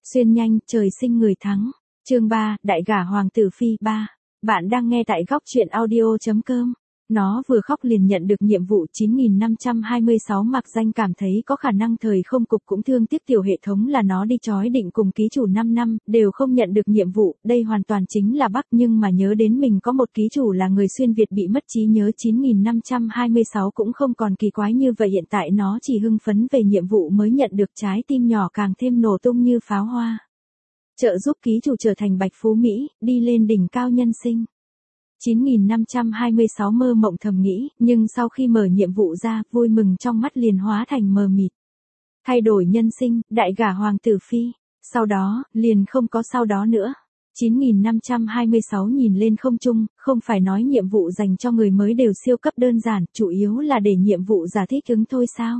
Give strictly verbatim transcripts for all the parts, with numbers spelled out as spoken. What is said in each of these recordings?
Xuyên nhanh, trời sinh người thắng. Chương ba, Đại gả hoàng tử phi ba. Bạn đang nghe tại góc truyện audio chấm com. Nó vừa khóc liền nhận được nhiệm vụ chín nghìn năm trăm hai mươi sáu mặc danh cảm thấy có khả năng thời không cục cũng thương tiếc tiểu hệ thống là nó đi chói định cùng ký chủ năm năm, đều không nhận được nhiệm vụ, đây hoàn toàn chính là Bắc nhưng mà nhớ đến mình có một ký chủ là người xuyên Việt bị mất trí nhớ chín nghìn năm trăm hai mươi sáu cũng không còn kỳ quái như vậy hiện tại nó chỉ hưng phấn về nhiệm vụ mới nhận được trái tim nhỏ càng thêm nổ tung như pháo hoa. Trợ giúp ký chủ trở thành bạch phú Mỹ, đi lên đỉnh cao nhân sinh. chín nghìn năm trăm hai mươi sáu mơ mộng thầm nghĩ, nhưng sau khi mở nhiệm vụ ra, vui mừng trong mắt liền hóa thành mờ mịt. Thay đổi nhân sinh, đại gả hoàng tử phi, sau đó, liền không có sau đó nữa. chín nghìn năm trăm hai mươi sáu nhìn lên không trung, không phải nói nhiệm vụ dành cho người mới đều siêu cấp đơn giản, chủ yếu là để nhiệm vụ giả thích ứng thôi sao?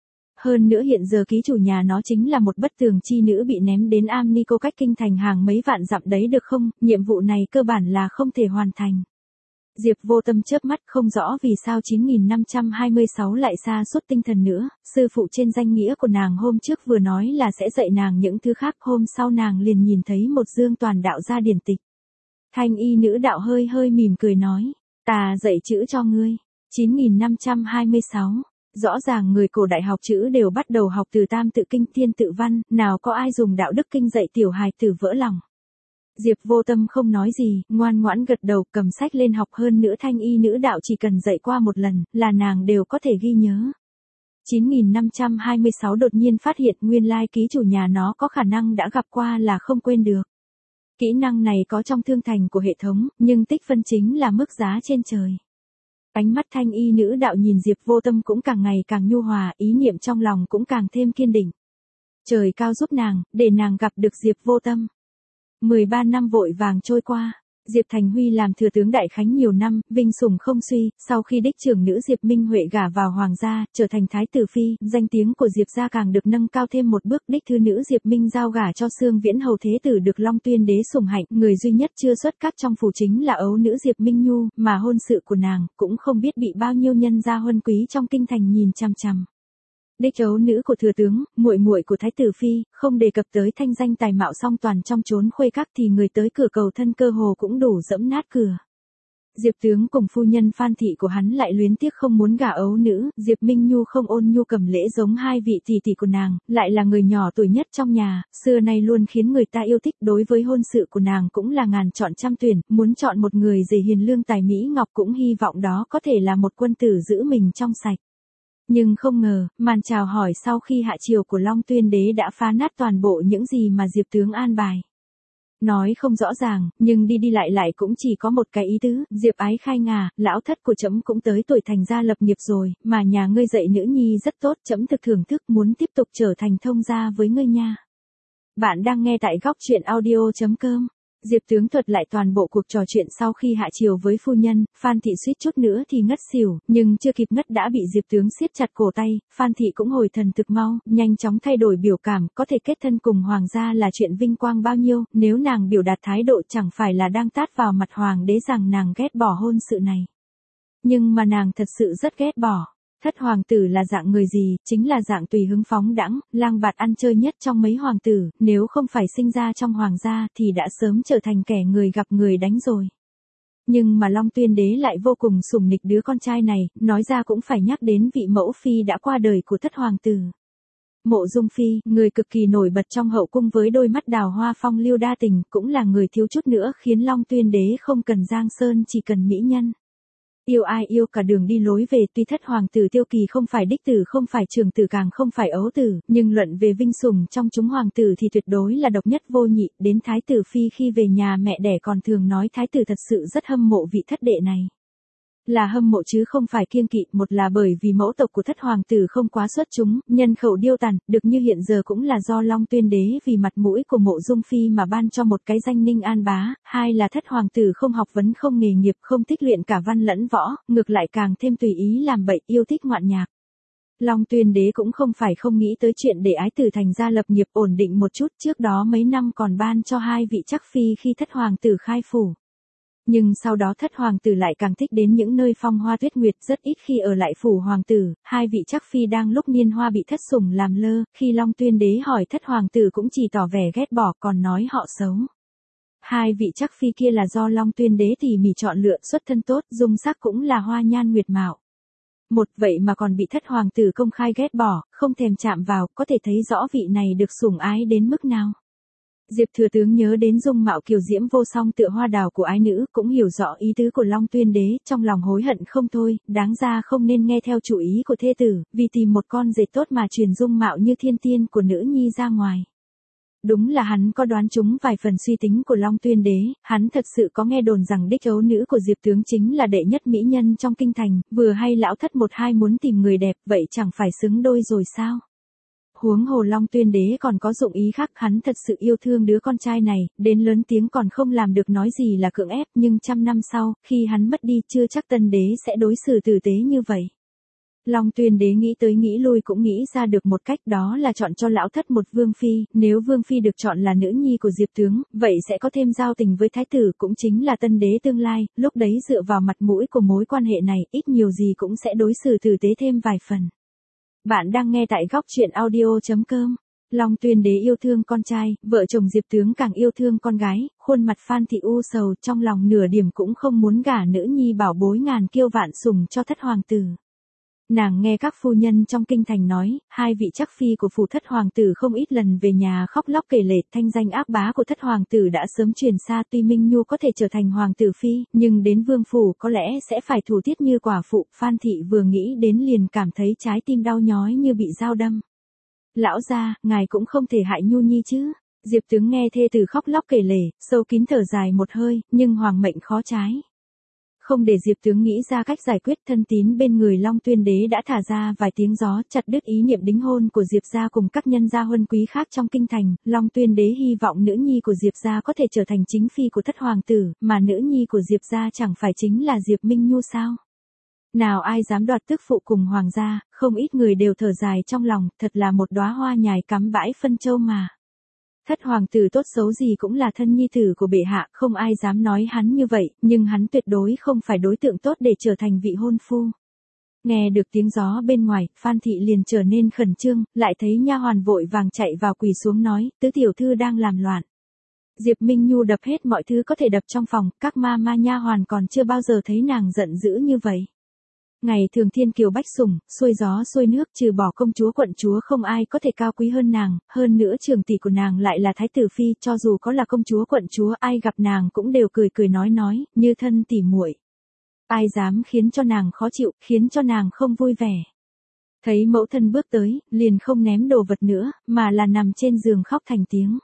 Hơn nữa hiện giờ ký chủ nhà nó chính là một bất tường chi nữ bị ném đến am ni cô cách kinh thành hàng mấy vạn dặm đấy được không, nhiệm vụ này cơ bản là không thể hoàn thành. Diệp Vô Tâm chớp mắt không rõ vì sao chín nghìn năm trăm hai mươi sáu lại sa sút tinh thần nữa, sư phụ trên danh nghĩa của nàng hôm trước vừa nói là sẽ dạy nàng những thứ khác, hôm sau nàng liền nhìn thấy một dương toàn đạo gia điển tịch. Thanh y nữ đạo hơi hơi mỉm cười nói, ta dạy chữ cho ngươi, chín nghìn năm trăm hai mươi sáu. Rõ ràng người cổ đại học chữ đều bắt đầu học từ tam tự kinh thiên tự văn, nào có ai dùng đạo đức kinh dạy tiểu hài tử vỡ lòng. Diệp Vô Tâm không nói gì, ngoan ngoãn gật đầu cầm sách lên học hơn nữa thanh y nữ đạo chỉ cần dạy qua một lần, là nàng đều có thể ghi nhớ. chín nghìn năm trăm hai mươi sáu đột nhiên phát hiện nguyên lai ký chủ nhà nó có khả năng đã gặp qua là không quên được. Kỹ năng này có trong thương thành của hệ thống, nhưng tích phân chính là mức giá trên trời. Ánh mắt thanh y nữ đạo nhìn Diệp Vô Tâm cũng càng ngày càng nhu hòa, ý niệm trong lòng cũng càng thêm kiên định. Trời cao giúp nàng, để nàng gặp được Diệp Vô Tâm. mười ba năm vội vàng trôi qua, Diệp Thành Huy làm thừa tướng đại khánh nhiều năm, vinh sủng không suy, sau khi đích trưởng nữ Diệp Minh Huệ gả vào hoàng gia, trở thành thái tử phi, danh tiếng của Diệp gia càng được nâng cao thêm một bước, đích thư nữ Diệp Minh giao gả cho Xương Viễn hầu thế tử được Long Tuyên đế sủng hạnh, người duy nhất chưa xuất các trong phủ chính là ấu nữ Diệp Minh Nhu, mà hôn sự của nàng cũng không biết bị bao nhiêu nhân gia huân quý trong kinh thành nhìn chằm chằm. Đích ấu nữ của thừa tướng, muội muội của thái tử phi, không đề cập tới thanh danh tài mạo song toàn trong chốn khuê các thì người tới cửa cầu thân cơ hồ cũng đủ dẫm nát cửa. Diệp tướng cùng phu nhân Phan thị của hắn lại luyến tiếc không muốn gả ấu nữ, Diệp Minh Nhu không ôn nhu cầm lễ giống hai vị tỷ tỷ của nàng, lại là người nhỏ tuổi nhất trong nhà, xưa nay luôn khiến người ta yêu thích, đối với hôn sự của nàng cũng là ngàn chọn trăm tuyển, muốn chọn một người dề hiền lương tài mỹ ngọc cũng hy vọng đó có thể là một quân tử giữ mình trong sạch. Nhưng không ngờ, màn chào hỏi sau khi hạ triều của Long Tuyên đế đã phá nát toàn bộ những gì mà Diệp tướng an bài. Nói không rõ ràng, nhưng đi đi lại lại cũng chỉ có một cái ý tứ, Diệp ái khai ngà, lão thất của trẫm cũng tới tuổi thành gia lập nghiệp rồi, mà nhà ngươi dạy nữ nhi rất tốt, trẫm thực thưởng thức muốn tiếp tục trở thành thông gia với ngươi nha. Bạn đang nghe tại góc truyện audio chấm com. Diệp tướng thuật lại toàn bộ cuộc trò chuyện sau khi hạ triều với phu nhân, Phan thị suýt chút nữa thì ngất xỉu, nhưng chưa kịp ngất đã bị Diệp tướng siết chặt cổ tay, Phan thị cũng hồi thần thực mau, nhanh chóng thay đổi biểu cảm, có thể kết thân cùng hoàng gia là chuyện vinh quang bao nhiêu, nếu nàng biểu đạt thái độ chẳng phải là đang tát vào mặt hoàng đế rằng nàng ghét bỏ hôn sự này. Nhưng mà nàng thật sự rất ghét bỏ. Thất hoàng tử là dạng người gì, chính là dạng tùy hứng phóng đãng, lang bạt ăn chơi nhất trong mấy hoàng tử, nếu không phải sinh ra trong hoàng gia thì đã sớm trở thành kẻ người gặp người đánh rồi. Nhưng mà Long Tuyên đế lại vô cùng sủng nịch đứa con trai này, nói ra cũng phải nhắc đến vị mẫu phi đã qua đời của thất hoàng tử. Mộ Dung Phi, người cực kỳ nổi bật trong hậu cung với đôi mắt đào hoa phong lưu đa tình, cũng là người thiếu chút nữa khiến Long Tuyên đế không cần giang sơn chỉ cần mỹ nhân. Yêu ai yêu cả đường đi lối về, tuy thất hoàng tử Tiêu Kỳ không phải đích tử không phải trưởng tử càng không phải ấu tử, nhưng luận về vinh sủng trong chúng hoàng tử thì tuyệt đối là độc nhất vô nhị, đến thái tử phi khi về nhà mẹ đẻ còn thường nói thái tử thật sự rất hâm mộ vị thất đệ này. Là hâm mộ chứ không phải kiêng kỵ, một là bởi vì mẫu tộc của thất hoàng tử không quá xuất chúng, nhân khẩu điêu tàn, được như hiện giờ cũng là do Long Tuyên đế vì mặt mũi của Mộ Dung Phi mà ban cho một cái danh Ninh An Bá, hai là thất hoàng tử không học vấn không nghề nghiệp không thích luyện cả văn lẫn võ, ngược lại càng thêm tùy ý làm bậy yêu thích ngoạn nhạc. Long Tuyên đế cũng không phải không nghĩ tới chuyện để ái tử thành gia lập nghiệp ổn định một chút, trước đó mấy năm còn ban cho hai vị chắc phi khi thất hoàng tử khai phủ. Nhưng sau đó thất hoàng tử lại càng thích đến những nơi phong hoa tuyết nguyệt, rất ít khi ở lại phủ hoàng tử, hai vị chắc phi đang lúc niên hoa bị thất sủng làm lơ, khi Long Tuyên đế hỏi thất hoàng tử cũng chỉ tỏ vẻ ghét bỏ, còn nói họ xấu. Hai vị chắc phi kia là do Long Tuyên đế tỉ mỉ chọn lựa, xuất thân tốt, dung sắc cũng là hoa nhan nguyệt mạo. Một vậy mà còn bị thất hoàng tử công khai ghét bỏ, không thèm chạm vào, có thể thấy rõ vị này được sủng ái đến mức nào. Diệp thừa tướng nhớ đến dung mạo kiều diễm vô song tựa hoa đào của ái nữ, cũng hiểu rõ ý tứ của Long Tuyên đế, trong lòng hối hận không thôi, đáng ra không nên nghe theo chủ ý của thê tử, vì tìm một con dệt tốt mà truyền dung mạo như thiên tiên của nữ nhi ra ngoài. Đúng là hắn có đoán trúng vài phần suy tính của Long Tuyên đế, hắn thật sự có nghe đồn rằng đích ấu nữ của Diệp tướng chính là đệ nhất mỹ nhân trong kinh thành, vừa hay lão thất một hai muốn tìm người đẹp, vậy chẳng phải xứng đôi rồi sao? Huống hồ Long Tuyên đế còn có dụng ý khác, hắn thật sự yêu thương đứa con trai này, đến lớn tiếng còn không làm được nói gì là cưỡng ép, nhưng trăm năm sau, khi hắn mất đi chưa chắc tân đế sẽ đối xử tử tế như vậy. Long Tuyên đế nghĩ tới nghĩ lui cũng nghĩ ra được một cách, đó là chọn cho lão thất một vương phi, nếu vương phi được chọn là nữ nhi của Diệp tướng, vậy sẽ có thêm giao tình với thái tử, cũng chính là tân đế tương lai, lúc đấy dựa vào mặt mũi của mối quan hệ này, ít nhiều gì cũng sẽ đối xử tử tế thêm vài phần. Bạn đang nghe tại góc truyện audio chấm com. Long Tuyên đế yêu thương con trai, vợ chồng Diệp tướng càng yêu thương con gái, khuôn mặt Phan thị u sầu, trong lòng nửa điểm cũng không muốn gả nữ nhi bảo bối ngàn kiêu vạn sủng cho thất hoàng tử. Nàng nghe các phu nhân trong kinh thành nói, hai vị chắc phi của phủ thất hoàng tử không ít lần về nhà khóc lóc kể lể, thanh danh ác bá của thất hoàng tử đã sớm truyền xa, tuy Minh Nhu có thể trở thành hoàng tử phi, nhưng đến vương phủ có lẽ sẽ phải thủ tiết như quả phụ. Phan thị vừa nghĩ đến liền cảm thấy trái tim đau nhói như bị dao đâm. Lão gia, ngài cũng không thể hại Nhu nhi chứ? Diệp tướng nghe thê tử khóc lóc kể lể, sâu kín thở dài một hơi, nhưng hoàng mệnh khó trái. Không để Diệp tướng nghĩ ra cách giải quyết, thân tín bên người Long Tuyên đế đã thả ra vài tiếng gió, chặt đứt ý niệm đính hôn của Diệp gia cùng các nhân gia huân quý khác trong kinh thành. Long Tuyên đế hy vọng nữ nhi của Diệp gia có thể trở thành chính phi của thất hoàng tử, mà nữ nhi của Diệp gia chẳng phải chính là Diệp Minh Nhu sao? Nào ai dám đoạt tước phụ cùng hoàng gia, không ít người đều thở dài trong lòng, thật là một đóa hoa nhài cắm bãi phân châu mà. Thất hoàng tử tốt xấu gì cũng là thân nhi tử của bệ hạ, không ai dám nói hắn như vậy, nhưng hắn tuyệt đối không phải đối tượng tốt để trở thành vị hôn phu. Nghe được tiếng gió bên ngoài, Phan thị liền trở nên khẩn trương, lại thấy nha hoàn vội vàng chạy vào quỳ xuống nói, tứ tiểu thư đang làm loạn. Diệp Minh Nhu đập hết mọi thứ có thể đập trong phòng, các ma ma nha hoàn còn chưa bao giờ thấy nàng giận dữ như vậy. Ngày thường thiên kiều bách sủng, xuôi gió xuôi nước, trừ bỏ công chúa quận chúa không ai có thể cao quý hơn nàng, hơn nữa trưởng tỷ của nàng lại là thái tử phi, cho dù có là công chúa quận chúa, ai gặp nàng cũng đều cười cười nói nói, như thân tỉ muội. Ai dám khiến cho nàng khó chịu, khiến cho nàng không vui vẻ. Thấy mẫu thân bước tới, liền không ném đồ vật nữa, mà là nằm trên giường khóc thành tiếng.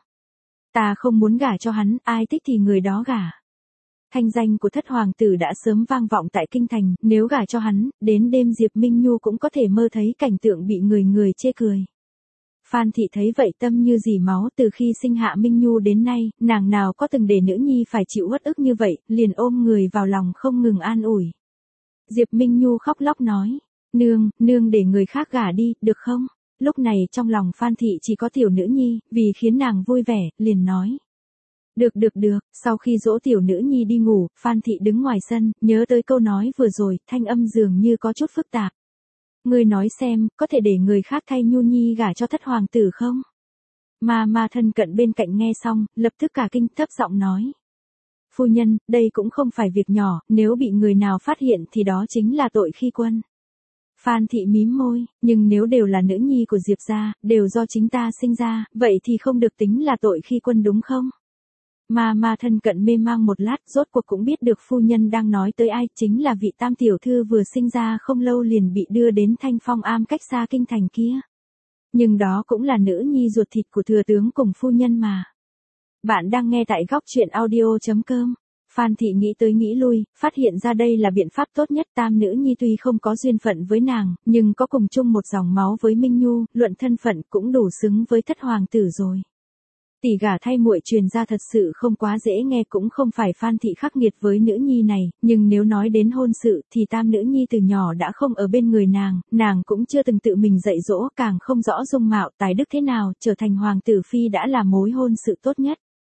Ta không muốn gả cho hắn, ai thích thì người đó gả. Thanh danh của thất hoàng tử đã sớm vang vọng tại kinh thành, nếu gả cho hắn, đến đêm Diệp Minh Nhu cũng có thể mơ thấy cảnh tượng bị người người chê cười. Phan thị thấy vậy tâm như dỉ máu, từ khi sinh hạ Minh Nhu đến nay, nàng nào có từng để nữ nhi phải chịu uất ức như vậy, liền ôm người vào lòng không ngừng an ủi. Diệp Minh Nhu khóc lóc nói, nương, nương để người khác gả đi, được không? Lúc này trong lòng Phan thị chỉ có tiểu nữ nhi, vì khiến nàng vui vẻ, liền nói. Được được được, sau khi dỗ tiểu nữ nhi đi ngủ, Phan thị đứng ngoài sân, nhớ tới câu nói vừa rồi, thanh âm dường như có chút phức tạp. Ngươi nói xem, có thể để người khác thay Nhu nhi gả cho thất hoàng tử không? Ma ma thân cận bên cạnh nghe xong, lập tức cả kinh, thấp giọng nói. Phu nhân, đây cũng không phải việc nhỏ, nếu bị người nào phát hiện thì đó chính là tội khi quân. Phan thị mím môi, nhưng nếu đều là nữ nhi của Diệp gia, đều do chính ta sinh ra, vậy thì không được tính là tội khi quân đúng không? Ma ma thân cận mê mang một lát, rốt cuộc cũng biết được phu nhân đang nói tới ai, chính là vị tam tiểu thư vừa sinh ra không lâu liền bị đưa đến Thanh Phong Am cách xa kinh thành kia. Nhưng đó cũng là nữ nhi ruột thịt của thừa tướng cùng phu nhân mà. Bạn đang nghe tại góc truyện audio chấm com. Phan thị nghĩ tới nghĩ lui, phát hiện ra đây là biện pháp tốt nhất. Tam nữ nhi tuy không có duyên phận với nàng, nhưng có cùng chung một dòng máu với Minh Nhu, luận thân phận cũng đủ xứng với thất hoàng tử rồi. Tỷ gả thay muội truyền ra thật sự không quá dễ nghe, cũng không phải Phan thị khắc nghiệt với nữ nhi này, nhưng nếu nói đến hôn sự thì tam nữ nhi từ nhỏ đã không ở bên người nàng, nàng cũng chưa từng tự mình dạy dỗ, càng không rõ dung mạo tài đức thế nào, trở thành hoàng tử phi đã là mối hôn sự tốt nhất.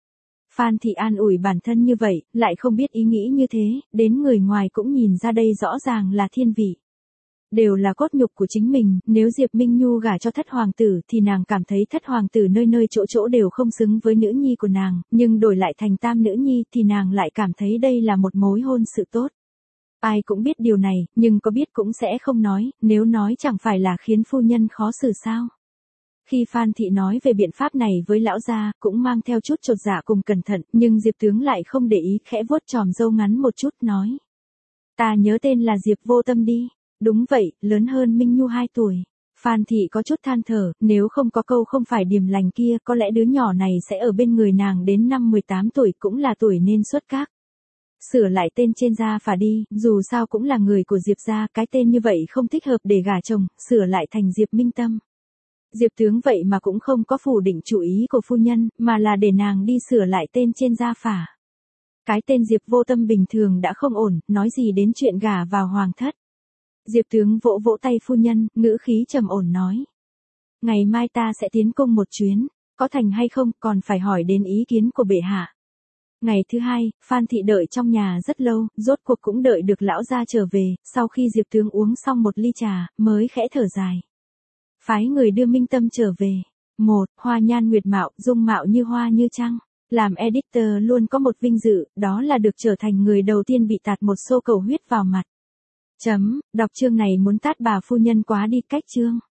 Phan Thị an ủi bản thân như vậy, lại không biết ý nghĩ như thế, đến người ngoài cũng nhìn ra đây rõ ràng là thiên vị. Đều là cốt nhục của chính mình, nếu Diệp Minh Nhu gả cho thất hoàng tử thì nàng cảm thấy thất hoàng tử nơi nơi chỗ chỗ đều không xứng với nữ nhi của nàng, nhưng đổi lại thành tam nữ nhi thì nàng lại cảm thấy đây là một mối hôn sự tốt. Ai cũng biết điều này, nhưng có biết cũng sẽ không nói, nếu nói chẳng phải là khiến phu nhân khó xử sao. Khi Phan Thị nói về biện pháp này với lão gia, cũng mang theo chút chột dạ cùng cẩn thận, nhưng Diệp tướng lại không để ý, khẽ vuốt chòm râu ngắn một chút, nói. Ta nhớ tên là Diệp Vô Tâm đi. Đúng vậy, lớn hơn Minh Nhu hai tuổi. Phan Thị có chút than thở, nếu không có câu không phải điềm lành kia, có lẽ đứa nhỏ này sẽ ở bên người nàng đến năm mười tám tuổi, cũng là tuổi nên xuất các. Sửa lại tên trên gia phả đi, dù sao cũng là người của Diệp gia, cái tên như vậy không thích hợp để gả chồng, sửa lại thành Diệp Minh Tâm. Diệp tướng vậy mà cũng không có phủ định chủ ý của phu nhân, mà là để nàng đi sửa lại tên trên gia phả. Cái tên Diệp Vô Tâm bình thường đã không ổn, nói gì đến chuyện gả vào hoàng thất. Diệp tướng vỗ vỗ tay phu nhân, ngữ khí trầm ổn nói. Ngày mai ta sẽ tiến cung một chuyến, có thành hay không còn phải hỏi đến ý kiến của bệ hạ. Ngày thứ hai, Phan Thị đợi trong nhà rất lâu, rốt cuộc cũng đợi được lão gia trở về, sau khi Diệp tướng uống xong một ly trà, mới khẽ thở dài. Phái người đưa Minh Tâm trở về. Một, hoa nhan nguyệt mạo, dung mạo như hoa như trăng. Làm editor luôn có một vinh dự, đó là được trở thành người đầu tiên bị tạt một xô cầu huyết vào mặt. Chấm, đọc chương này muốn tát bà phu nhân quá đi cách chương.